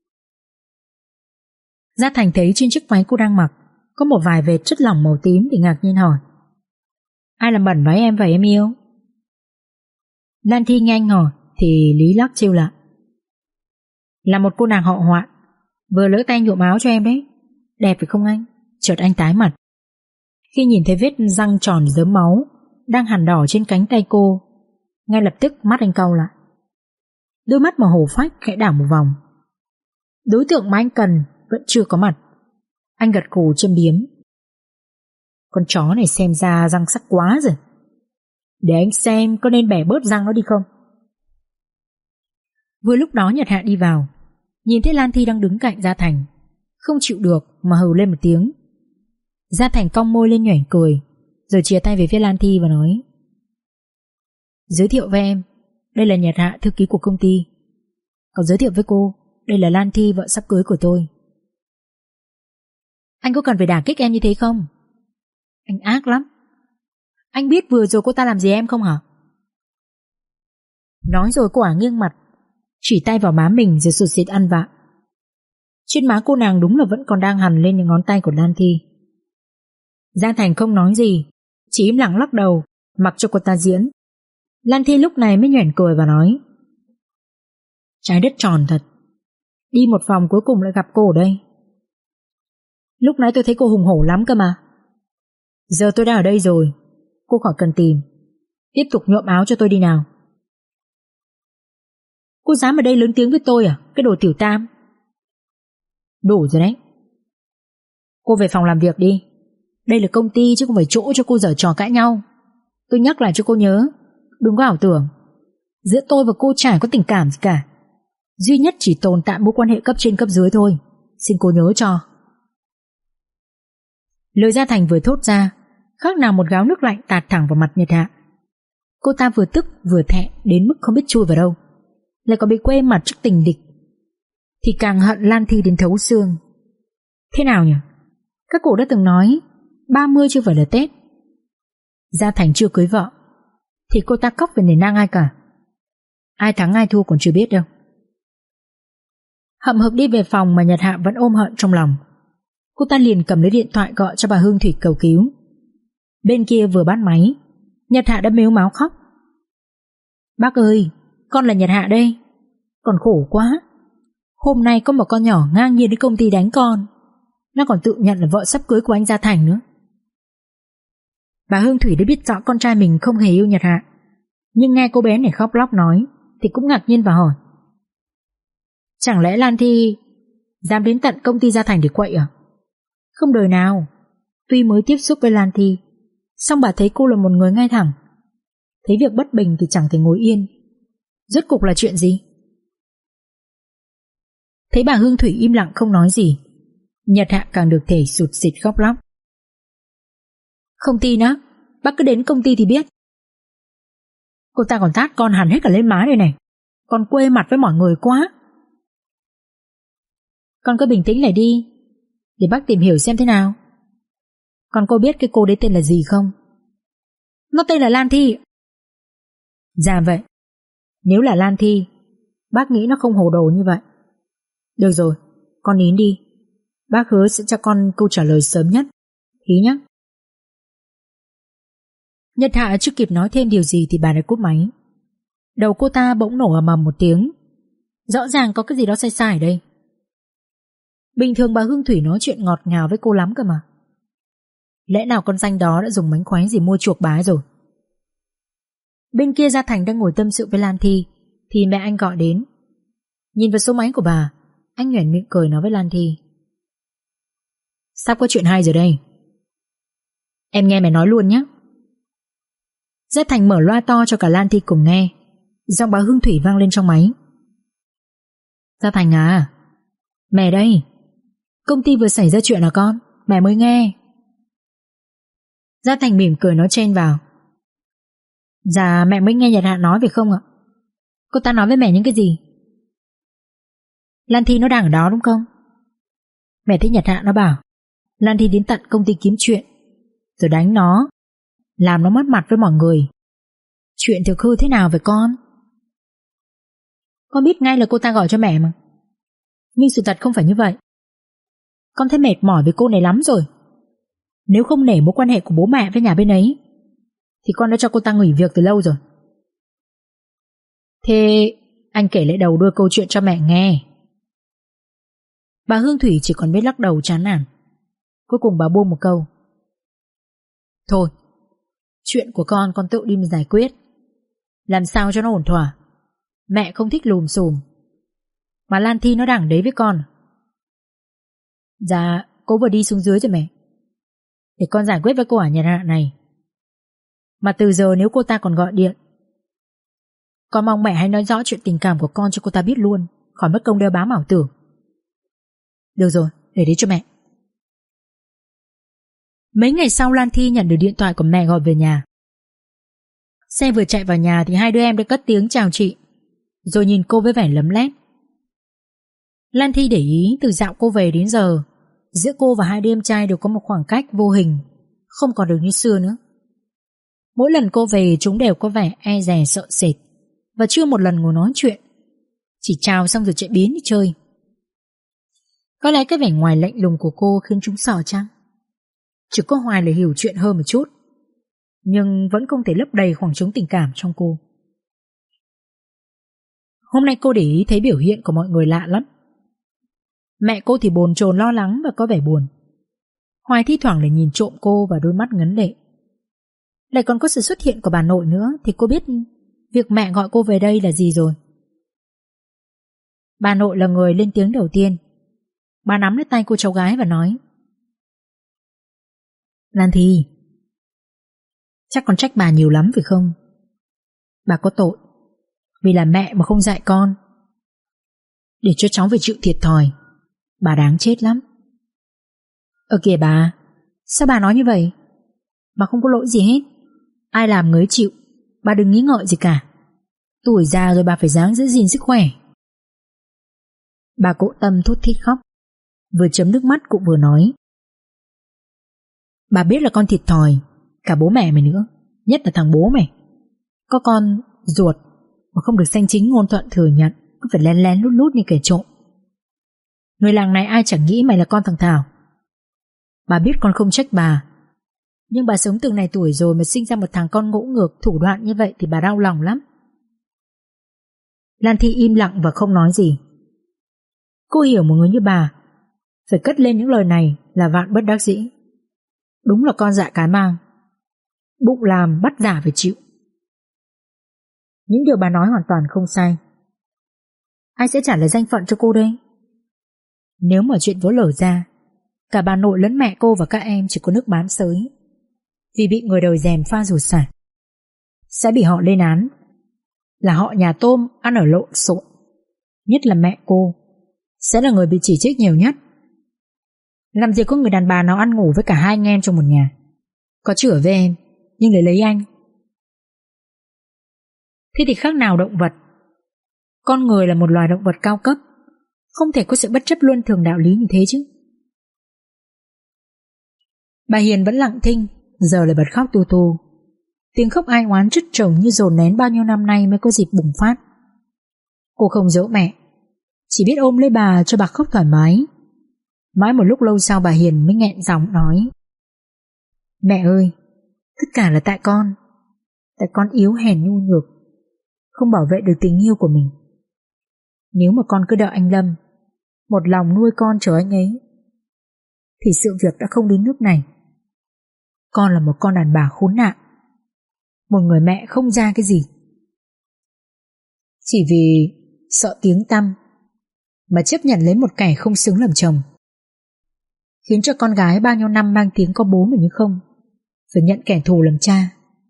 Gia Thành thấy trên chiếc váy cô đang mặc có một vài vệt chất lỏng màu tím thì ngạc nhiên hỏi: ai làm bẩn váy em vậy em yêu? Lan Thi nghe anh hỏi thì Lý lắc trêu lại: là một cô nàng họ Hoạn vừa lỡ tay nhuộm áo cho em đấy. Đẹp phải không anh? Chợt anh tái mặt khi nhìn thấy vết răng tròn rớm máu đang hằn đỏ trên cánh tay cô. Ngay lập tức mắt anh cau lại, đôi mắt màu hổ phách khẽ đảo một vòng. Đối tượng mà anh cần vẫn chưa có mặt. Anh gật gù châm biếm: con chó này xem ra răng sắc quá rồi. Để anh xem có nên bẻ bớt răng nó đi không. Vừa lúc đó Nhật Hạ đi vào, nhìn thấy Lan Thi đang đứng cạnh Gia Thành, không chịu được mà hừ lên một tiếng. Gia Thành cong môi lên nhoẻn cười, rồi chìa tay về phía Lan Thi và nói: giới thiệu với em, đây là Nhật Hạ, thư ký của công ty. Còn giới thiệu với cô, đây là Lan Thi, vợ sắp cưới của tôi. Anh có cần phải đả kích em như thế không? Anh ác lắm. Anh biết vừa rồi cô ta làm gì em không hả? Nói rồi cô ả nghiêng mặt, chỉ tay vào má mình rồi sụt sịt ăn vạ. Trên má cô nàng đúng là vẫn còn đang hằn lên những ngón tay của Lan Thi. Gia Thành không nói gì, chỉ im lặng lắc đầu, mặc cho cô ta diễn. Lan Thi lúc này mới nhoẻn cười và nói: trái đất tròn thật, đi một vòng cuối cùng lại gặp cô ở đây. Lúc nãy tôi thấy cô hùng hổ lắm cơ mà. Giờ tôi đã ở đây rồi, cô khỏi cần tìm. Tiếp tục nhuộm áo cho tôi đi nào. Cô dám ở đây lớn tiếng với tôi à, cái đồ tiểu tam? Đủ rồi đấy. Cô về phòng làm việc đi. Đây là công ty chứ không phải chỗ cho cô giở trò cãi nhau. Tôi nhắc lại cho cô nhớ, đừng có ảo tưởng giữa tôi và cô chả có tình cảm gì cả. Duy nhất chỉ tồn tại mối quan hệ cấp trên cấp dưới thôi. Xin cô nhớ cho. Lời Gia Thành vừa thốt ra, khác nào một gáo nước lạnh tạt thẳng vào mặt Nhật Hạ. Cô ta vừa tức vừa thẹn đến mức không biết chui vào đâu, lại còn bị quê mặt trước tình địch, thì càng hận Lan Thi đến thấu xương. Thế nào nhỉ? Các cụ đã từng nói ba mươi chưa phải là Tết. Gia Thành chưa cưới vợ thì cô ta cóc về nền nang ai cả. Ai thắng ai thua còn chưa biết đâu. Hậm hực đi về phòng mà Nhật Hạ vẫn ôm hận trong lòng. Cô ta liền cầm lấy điện thoại gọi cho bà Hương Thủy cầu cứu. Bên kia vừa bắt máy, Nhật Hạ đã mếu máo khóc: bác ơi, con là Nhật Hạ đây. Con khổ quá. Hôm nay có một con nhỏ ngang nhiên đến công ty đánh con. Nó còn tự nhận là vợ sắp cưới của anh Gia Thành nữa. Bà Hương Thủy đã biết rõ con trai mình không hề yêu Nhật Hạ, nhưng nghe cô bé này khóc lóc nói thì cũng ngạc nhiên và hỏi: chẳng lẽ Lan Thi dám đến tận công ty Gia Thành để quậy à? Không đời nào. Tuy mới tiếp xúc với Lan Thi, song bà thấy cô là một người ngay thẳng. Thấy việc bất bình thì chẳng thể ngồi yên. Rốt cục là chuyện gì? Thấy bà Hương Thủy im lặng không nói gì, Nhật Hạ càng được thể sụt sịt khóc lóc. Không tin á? Bác cứ đến công ty thì biết. Cô ta còn tát con hẳn hết cả lên má đây này. Con quê mặt với mọi người quá. Con cứ bình tĩnh lại đi, để bác tìm hiểu xem thế nào. Con có biết cái cô đấy tên là gì không? Nó tên là Lan Thi. Dạ vậy. Nếu là Lan Thi, bác nghĩ nó không hồ đồ như vậy. Được rồi, con nín đi. Bác hứa sẽ cho con câu trả lời sớm nhất. Hí nhé. Nhật Hạ chưa kịp nói thêm điều gì thì bà đã cúp máy. Đầu cô ta bỗng nổ ầm ầm một tiếng. Rõ ràng có cái gì đó sai sai ở đây. Bình thường bà Hương Thủy nói chuyện ngọt ngào với cô lắm cơ mà. Lẽ nào con danh đó đã dùng mánh khóe gì mua chuộc bà ấy rồi? Bên kia Gia Thành đang ngồi tâm sự với Lan Thi thì mẹ anh gọi đến. Nhìn vào số máy của bà, anh nhoẻn miệng cười nói với Lan Thi: sắp có chuyện hay rồi đây. Em nghe mẹ nói luôn nhé. Gia Thành mở loa to cho cả Lan Thi cùng nghe. Giọng bà Hương Thủy vang lên trong máy: Gia Thành à, mẹ đây. Công ty vừa xảy ra chuyện à con? Mẹ mới nghe. Gia Thành mỉm cười nói chen vào: dạ mẹ mới nghe Nhật Hạ nói phải không ạ? Cô ta nói với mẹ những cái gì? Lan Thi nó đang ở đó đúng không? Mẹ thấy Nhật Hạ nó bảo Lan Thi đến tận công ty kiếm chuyện, rồi đánh nó, làm nó mất mặt với mọi người. Chuyện thực hư thế nào vậy con? Con biết ngay là cô ta gọi cho mẹ mà. Nhưng sự thật không phải như vậy. Con thấy mệt mỏi với cô này lắm rồi. Nếu không nể mối quan hệ của bố mẹ với nhà bên ấy thì con đã cho cô ta nghỉ việc từ lâu rồi. Thế anh kể lại đầu đuôi câu chuyện cho mẹ nghe. Bà Hương Thủy chỉ còn biết lắc đầu chán nản. Cuối cùng bà buông một câu: Thôi, chuyện của con con tự đi mà giải quyết. Làm sao cho nó ổn thỏa. Mẹ không thích lùm xùm. Mà Lan Thi nó đẳng đấy với con. Dạ, cô vừa đi xuống dưới rồi mẹ. Để con giải quyết với cô ở nhà hạ này. Mà từ giờ nếu cô ta còn gọi điện, con mong mẹ hãy nói rõ chuyện tình cảm của con cho cô ta biết luôn, khỏi mất công đeo bám ảo tưởng. Được rồi, để đấy cho mẹ. Mấy ngày sau Lan Thi nhận được điện thoại của mẹ gọi về nhà. Xe vừa chạy vào nhà thì hai đứa em đã cất tiếng chào chị, rồi nhìn cô với vẻ lấm lét. Lan Thi để ý từ dạo cô về đến giờ, giữa cô và hai đứa em trai đều có một khoảng cách vô hình, không còn được như xưa nữa. Mỗi lần cô về chúng đều có vẻ e dè sợ sệt, và chưa một lần ngồi nói chuyện, chỉ chào xong rồi chạy biến đi chơi. Có lẽ cái vẻ ngoài lạnh lùng của cô khiến chúng sợ chăng? Chỉ có Hoài là hiểu chuyện hơn một chút, nhưng vẫn không thể lấp đầy khoảng trống tình cảm trong cô. Hôm nay cô để ý thấy biểu hiện của mọi người lạ lắm. Mẹ cô thì bồn chồn lo lắng và có vẻ buồn. Hoài thi thoảng lại nhìn trộm cô và đôi mắt ngấn lệ. Lại còn có sự xuất hiện của bà nội nữa thì cô biết việc mẹ gọi cô về đây là gì rồi. Bà nội là người lên tiếng đầu tiên. Bà nắm lấy tay cô cháu gái và nói: Lan Thi, chắc con trách bà nhiều lắm phải không? Bà có tội vì là mẹ mà không dạy con, để cho cháu phải chịu thiệt thòi. Bà đáng chết lắm. Ờ kìa bà, sao bà nói như vậy? Bà không có lỗi gì hết. Ai làm người ấy chịu. Bà đừng nghĩ ngợi gì cả. Tuổi già rồi bà phải ráng giữ gìn sức khỏe. Bà Cộ Tâm thút thít khóc, vừa chấm nước mắt cũng vừa nói: Bà biết là con thiệt thòi cả bố mẹ mày nữa, nhất là thằng bố mày. Có con ruột mà không được sanh chính ngôn thuận thừa nhận, cứ phải lén lén lút lút như kẻ trộm. Người làng này ai chẳng nghĩ mày là con thằng Thảo. Bà biết con không trách bà, nhưng bà sống từng này tuổi rồi mà sinh ra một thằng con ngỗ ngược thủ đoạn như vậy thì bà đau lòng lắm. Lan Thi im lặng và không nói gì. Cô hiểu một người như bà phải cất lên những lời này là vạn bất đắc dĩ. Đúng là con dạ cái mang, bụng làm bắt giả phải chịu. Những điều bà nói hoàn toàn không sai. Ai sẽ trả lời danh phận cho cô đây? Nếu mà chuyện vỡ lở ra, cả bà nội lẫn mẹ cô và các em chỉ có nước bán xới, vì bị người đời dèm pha rủa xả. Sẽ bị họ lên án là họ nhà tôm ăn ở lộn xộn. Nhất là mẹ cô sẽ là người bị chỉ trích nhiều nhất. Làm gì có người đàn bà nào ăn ngủ với cả hai anh em trong một nhà. Có chữa với em, nhưng để lấy anh. Thế thì khác nào động vật. Con người là một loài động vật cao cấp, không thể có sự bất chấp luân thường đạo lý như thế chứ. Bà Hiền vẫn lặng thinh, giờ lại bật khóc tu tu. Tiếng khóc ai oán chất chồng như dồn nén bao nhiêu năm nay mới có dịp bùng phát. Cô không dỗ mẹ, chỉ biết ôm lấy bà cho bà khóc thoải mái. Mãi một lúc lâu sau bà Hiền mới nghẹn giọng nói: Mẹ ơi, tất cả là tại con. Tại con yếu hèn nhu nhược, không bảo vệ được tình yêu của mình. Nếu mà con cứ đợi anh Lâm một lòng nuôi con chờ anh ấy thì sự việc đã không đến nước này. Con là một con đàn bà khốn nạn, một người mẹ không ra cái gì. Chỉ vì sợ tiếng tăm mà chấp nhận lấy một kẻ không xứng làm chồng, khiến cho con gái bao nhiêu năm mang tiếng có bố mà như không phải nhận kẻ thù làm cha.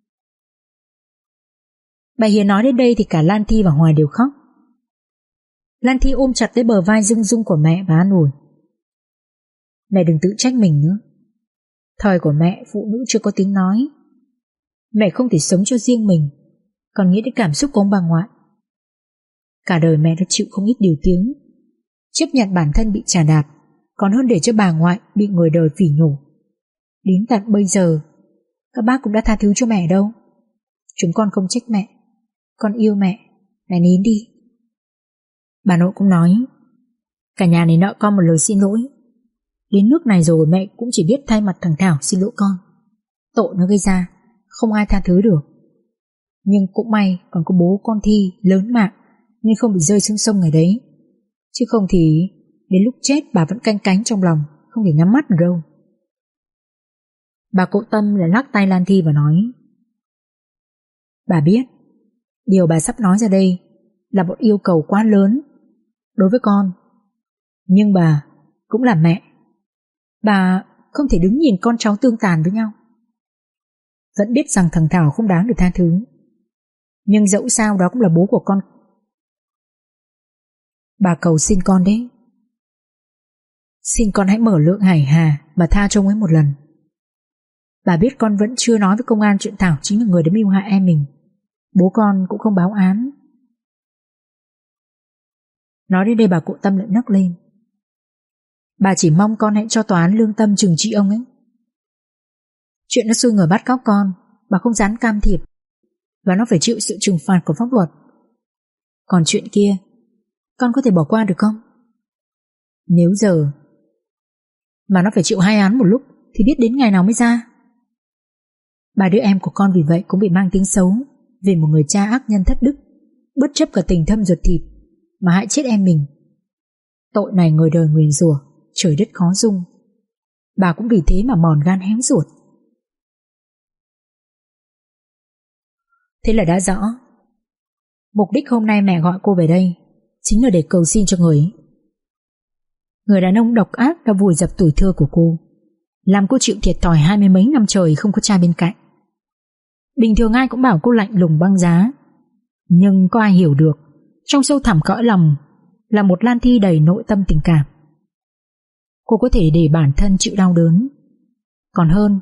Bà Hiền nói đến đây thì cả Lan Thi và Hoài đều khóc. Lan Thi ôm chặt lấy bờ vai rung rung của mẹ và an ủi: Mẹ đừng tự trách mình nữa. Thời của mẹ phụ nữ chưa có tiếng nói. Mẹ không thể sống cho riêng mình, còn nghĩ đến cảm xúc của ông bà ngoại. Cả đời mẹ đã chịu không ít điều tiếng, chấp nhận bản thân bị chà đạp còn hơn để cho bà ngoại bị người đời phỉ nhổ. Đến tận bây giờ các bác cũng đã tha thứ cho mẹ đâu. Chúng con không trách mẹ. Con yêu mẹ. Mẹ nín đi. Bà nội cũng nói cả nhà này nợ con một lời xin lỗi. Đến nước này rồi mẹ cũng chỉ biết thay mặt thằng Thảo xin lỗi con. Tội nó gây ra không ai tha thứ được. Nhưng cũng may còn có bố con Thi lớn mạng nên không bị rơi xuống sông ngày đấy. Chứ không thì đến lúc chết bà vẫn canh cánh trong lòng, không thể nhắm mắt được đâu. Bà cụ Tâm lại lắc tay Lan Thi và nói: Bà biết điều bà sắp nói ra đây là một yêu cầu quá lớn đối với con. Nhưng bà cũng là mẹ. Bà không thể đứng nhìn con cháu tương tàn với nhau. Vẫn biết rằng thằng Thảo không đáng được tha thứ, nhưng dẫu sao đó cũng là bố của con. Bà cầu xin con đấy. Xin con hãy mở lượng hải hà mà tha cho ông ấy một lần. Bà biết con vẫn chưa nói với công an chuyện Thảo chính là người đã mưu hại em mình. Bố con cũng không báo án. Nói đến đây bà cụ Tâm lại nấc lên. Bà chỉ mong con hãy cho tòa án lương tâm trừng trị ông ấy. Chuyện nó xui người bắt cóc con, bà không dám can thiệp, và nó phải chịu sự trừng phạt của pháp luật. Còn chuyện kia, con có thể bỏ qua được không? Nếu giờ mà nó phải chịu hai án một lúc thì biết đến ngày nào mới ra. Ba đứa em của con vì vậy cũng bị mang tiếng xấu vì một người cha ác nhân thất đức, bất chấp cả tình thâm ruột thịt mà hại chết em mình. Tội này người đời nguyền rủa, trời đất khó dung. Bà cũng vì thế mà mòn gan héo ruột. Thế là đã rõ. Mục đích hôm nay mẹ gọi cô về đây chính là để cầu xin cho người ấy. Người đàn ông độc ác đã vùi dập tuổi thơ của cô, làm cô chịu thiệt thòi hai mươi mấy năm trời không có cha bên cạnh. Bình thường ai cũng bảo cô lạnh lùng băng giá, nhưng có ai hiểu được trong sâu thẳm cõi lòng là một Lan Thi đầy nội tâm tình cảm. Cô có thể để bản thân chịu đau đớn, còn hơn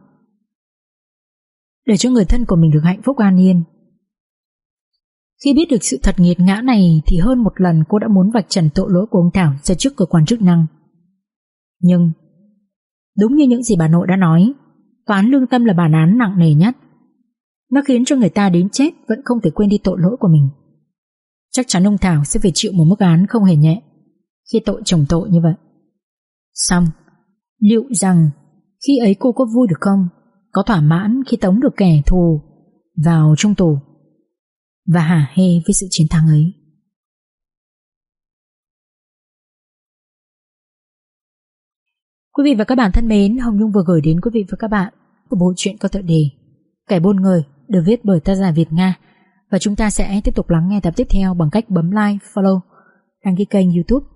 để cho người thân của mình được hạnh phúc an yên. Khi biết được sự thật nghiệt ngã này thì hơn một lần cô đã muốn vạch trần tội lỗi của ông Thảo ra trước cơ quan chức năng. Nhưng đúng như những gì bà nội đã nói, tòa án lương tâm là bản án nặng nề nhất. Nó khiến cho người ta đến chết vẫn không thể quên đi tội lỗi của mình. Chắc chắn ông Thảo sẽ phải chịu một mức án không hề nhẹ khi tội chồng tội như vậy. Xong, liệu rằng khi ấy cô có vui được không, có thỏa mãn khi tống được kẻ thù vào trong tù và hả hê với sự chiến thắng ấy. Quý vị và các bạn thân mến, Hồng Nhung vừa gửi đến quý vị và các bạn một bộ truyện có tựa đề Kẻ buôn người được viết bởi tác giả Việt Nga, và chúng ta sẽ tiếp tục lắng nghe tập tiếp theo bằng cách bấm like, follow, đăng ký kênh YouTube,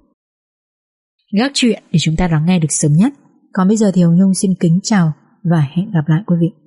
gác chuyện để chúng ta lắng nghe được sớm nhất. Còn bây giờ thì Hồng Nhung xin kính chào và hẹn gặp lại quý vị.